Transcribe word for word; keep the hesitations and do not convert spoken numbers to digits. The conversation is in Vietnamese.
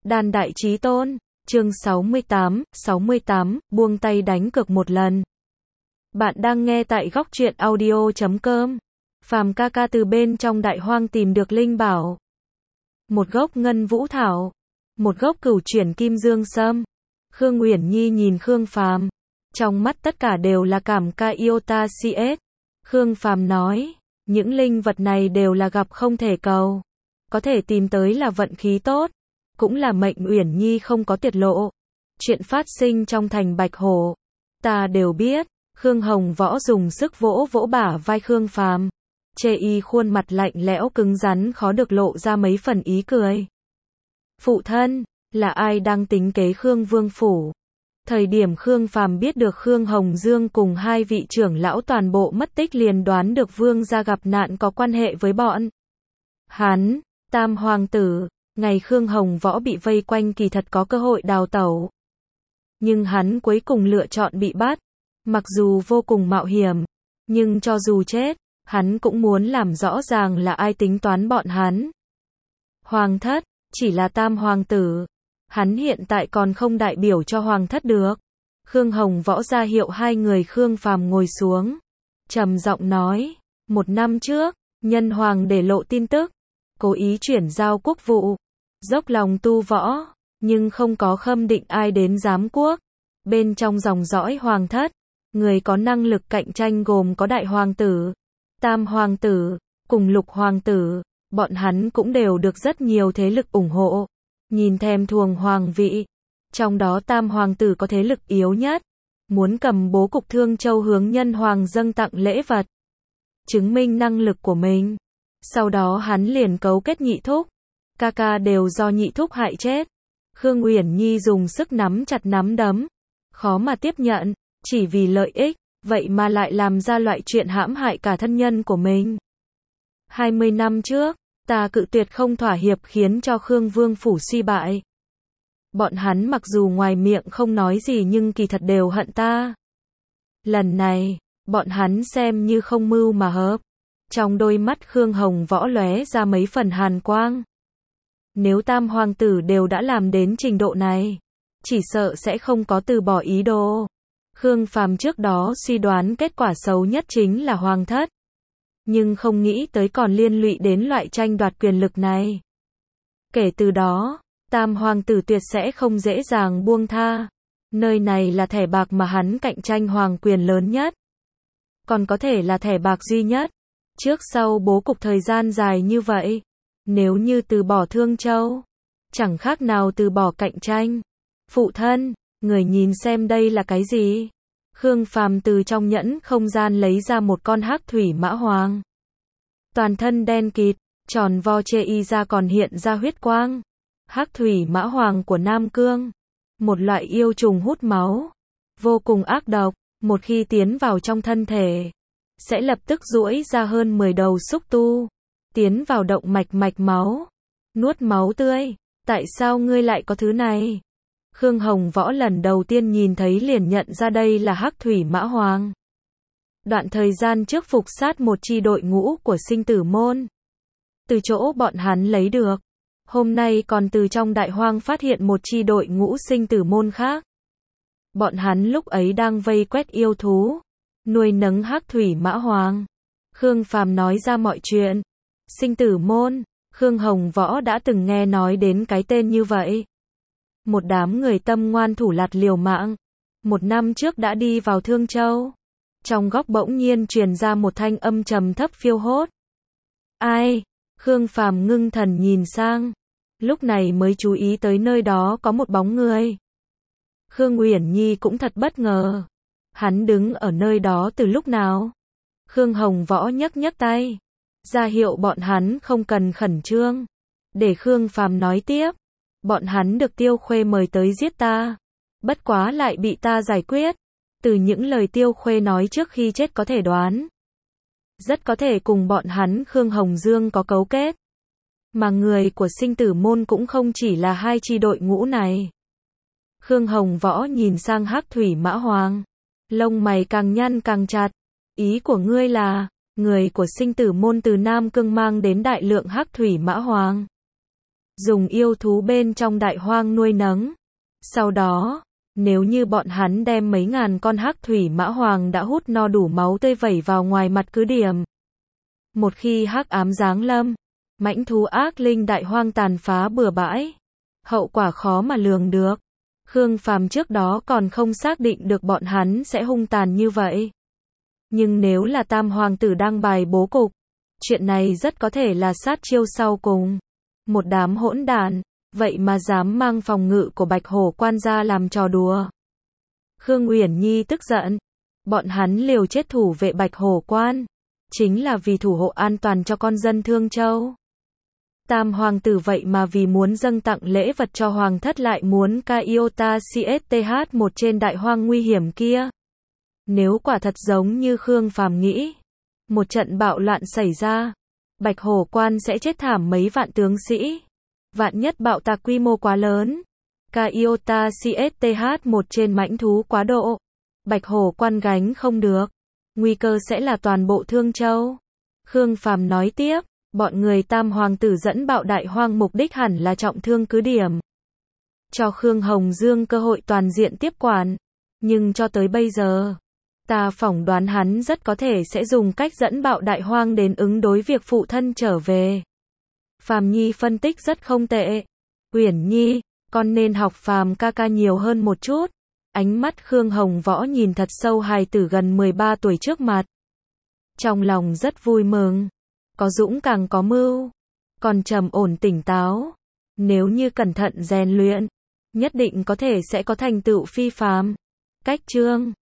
Đan đại chí tôn, chương sáu mươi tám, sáu mươi tám, buông tay đánh cược một lần. Bạn đang nghe tại góc truyện audio chấm com. Phàm ca ca từ bên trong đại hoang tìm được linh bảo. Một gốc ngân vũ thảo, một gốc cửu chuyển kim dương sâm. Khương Uyển Nhi nhìn Khương Phàm, trong mắt tất cả đều là cảm ca yêu ta cs. Khương Phàm nói, những linh vật này đều là gặp không thể cầu. Có thể tìm tới là vận khí tốt, cũng là mệnh Uyển Nhi không có tiết lộ. Chuyện phát sinh trong thành Bạch Hổ, ta đều biết. Khương Hồng Võ dùng sức vỗ vỗ bả vai Khương Phàm, chê y khuôn mặt lạnh lẽo cứng rắn khó được lộ ra mấy phần ý cười. Phụ thân, là ai đang tính kế Khương Vương phủ? Thời điểm Khương Phàm biết được Khương Hồng Dương cùng hai vị trưởng lão toàn bộ mất tích liền đoán được Vương gia gặp nạn có quan hệ với bọn hắn. Tam hoàng tử, ngày Khương Hồng Võ bị vây quanh kỳ thật có cơ hội đào tẩu. Nhưng hắn cuối cùng lựa chọn bị bắt. Mặc dù vô cùng mạo hiểm, nhưng cho dù chết, hắn cũng muốn làm rõ ràng là ai tính toán bọn hắn. Hoàng thất, chỉ là tam hoàng tử. Hắn hiện tại còn không đại biểu cho hoàng thất được. Khương Hồng Võ ra hiệu hai người Khương Phàm ngồi xuống. Trầm giọng nói, một năm trước, nhân hoàng để lộ tin tức, cố ý chuyển giao quốc vụ, dốc lòng tu võ, nhưng không có khâm định ai đến giám quốc. Bên trong dòng dõi hoàng thất, người có năng lực cạnh tranh gồm có đại hoàng tử, tam hoàng tử, cùng lục hoàng tử, bọn hắn cũng đều được rất nhiều thế lực ủng hộ, nhìn thèm thuồng hoàng vị. Trong đó tam hoàng tử có thế lực yếu nhất, muốn cầm bố cục Thương Châu hướng nhân hoàng dâng tặng lễ vật, chứng minh năng lực của mình. Sau đó hắn liền cấu kết nhị thúc, ca ca đều do nhị thúc hại chết. Khương Uyển Nhi dùng sức nắm chặt nắm đấm, khó mà tiếp nhận, chỉ vì lợi ích, vậy mà lại làm ra loại chuyện hãm hại cả thân nhân của mình. hai mươi năm trước, ta cự tuyệt không thỏa hiệp khiến cho Khương Vương phủ suy bại. Bọn hắn mặc dù ngoài miệng không nói gì nhưng kỳ thật đều hận ta. Lần này, bọn hắn xem như không mưu mà hợp. Trong đôi mắt Khương Hồng Võ lóe ra mấy phần hàn quang. Nếu tam hoàng tử đều đã làm đến trình độ này, chỉ sợ sẽ không có từ bỏ ý đồ. Khương Phàm trước đó suy đoán kết quả xấu nhất chính là hoàng thất, nhưng không nghĩ tới còn liên lụy đến loại tranh đoạt quyền lực này. Kể từ đó, tam hoàng tử tuyệt sẽ không dễ dàng buông tha. Nơi này là thẻ bạc mà hắn cạnh tranh hoàng quyền lớn nhất, còn có thể là thẻ bạc duy nhất. Trước sau bố cục thời gian dài như vậy, nếu như từ bỏ Thương Châu, chẳng khác nào từ bỏ cạnh tranh. Phụ thân, người nhìn xem đây là cái gì? Khương Phàm từ trong nhẫn không gian lấy ra một con hắc thủy mã hoàng. Toàn thân đen kịt, tròn vo chê y ra còn hiện ra huyết quang. Hắc thủy mã hoàng của Nam Cương, một loại yêu trùng hút máu, vô cùng ác độc, một khi tiến vào trong thân thể, sẽ lập tức duỗi ra hơn mười đầu xúc tu, tiến vào động mạch mạch máu, nuốt máu tươi. Tại sao ngươi lại có thứ này? Khương Hồng Võ lần đầu tiên nhìn thấy liền nhận ra đây là hắc thủy mã hoàng. Đoạn thời gian trước phục sát một chi đội ngũ của sinh tử môn, từ chỗ bọn hắn lấy được. Hôm nay còn từ trong đại hoang phát hiện một chi đội ngũ sinh tử môn khác. Bọn hắn lúc ấy đang vây quét yêu thú, nuôi nấng hắc thủy mã hoàng. Khương Phàm nói ra mọi chuyện. Sinh tử môn, Khương Hồng Võ đã từng nghe nói đến cái tên như vậy. Một đám người tâm ngoan thủ lạt liều mạng, một năm trước đã đi vào Thương Châu. Trong góc bỗng nhiên truyền ra một thanh âm trầm thấp phiêu hốt. Ai? Khương Phàm ngưng thần nhìn sang, lúc này mới chú ý tới nơi đó có một bóng người. Khương Uyển Nhi cũng thật bất ngờ. Hắn đứng ở nơi đó từ lúc nào? Khương Hồng Võ nhấc nhấc tay, ra hiệu bọn hắn không cần khẩn trương, để Khương Phàm nói tiếp. Bọn hắn được Tiêu Khuê mời tới giết ta, bất quá lại bị ta giải quyết. Từ những lời Tiêu Khuê nói trước khi chết có thể đoán, rất có thể cùng bọn hắn Khương Hồng Dương có cấu kết. Mà người của sinh tử môn cũng không chỉ là hai chi đội ngũ này. Khương Hồng Võ nhìn sang hắc thủy mã hoàng, lông mày càng nhăn càng chặt. Ý của ngươi là, người của sinh tử môn từ Nam Cương mang đến đại lượng hắc thủy mã hoàng. dùng yêu thú bên trong đại hoang nuôi nấng. Sau đó, nếu như bọn hắn đem mấy ngàn con hắc thủy mã hoàng đã hút no đủ máu tươi vẩy vào ngoài mặt cứ điểm. Một khi hắc ám giáng lâm, mãnh thú ác linh đại hoang tàn phá bừa bãi, hậu quả khó mà lường được. Khương Phàm trước đó còn không xác định được bọn hắn sẽ hung tàn như vậy. Nhưng nếu là Tam Hoàng tử đang bài bố cục, chuyện này rất có thể là sát chiêu sau cùng. Một đám hỗn đản, vậy mà dám mang phòng ngự của Bạch Hổ quan ra làm trò đùa. Khương Uyển Nhi tức giận, bọn hắn liều chết thủ vệ Bạch Hổ quan, chính là vì thủ hộ an toàn cho con dân Thương Châu. Tam Hoàng tử vậy mà vì muốn dâng tặng lễ vật cho Hoàng thất lại muốn ca Iota C S T H một trên đại hoang nguy hiểm kia. Nếu quả thật giống như Khương Phàm nghĩ, một trận bạo loạn xảy ra, Bạch Hổ quan sẽ chết thảm mấy vạn tướng sĩ. Vạn nhất bạo tạc quy mô quá lớn, ca Iota C S T H một trên mãnh thú quá độ, Bạch Hổ quan gánh không được, nguy cơ sẽ là toàn bộ Thương Châu. Khương Phàm nói tiếp, bọn người Tam Hoàng tử dẫn bạo đại hoang mục đích hẳn là trọng thương cứ điểm, cho Khương Hồng Dương cơ hội toàn diện tiếp quản. Nhưng cho tới bây giờ, ta phỏng đoán hắn rất có thể sẽ dùng cách dẫn bạo đại hoang đến ứng đối việc phụ thân trở về. Phàm Nhi phân tích rất không tệ. Uyển Nhi, con nên học Phàm ca ca nhiều hơn một chút. Ánh mắt Khương Hồng Võ nhìn thật sâu hài tử gần mười ba tuổi trước mặt. Trong lòng rất vui mừng. Có dũng càng có mưu. Còn trầm ổn tỉnh táo. Nếu như cẩn thận rèn luyện, nhất định có thể sẽ có thành tựu phi phàm. Cách chương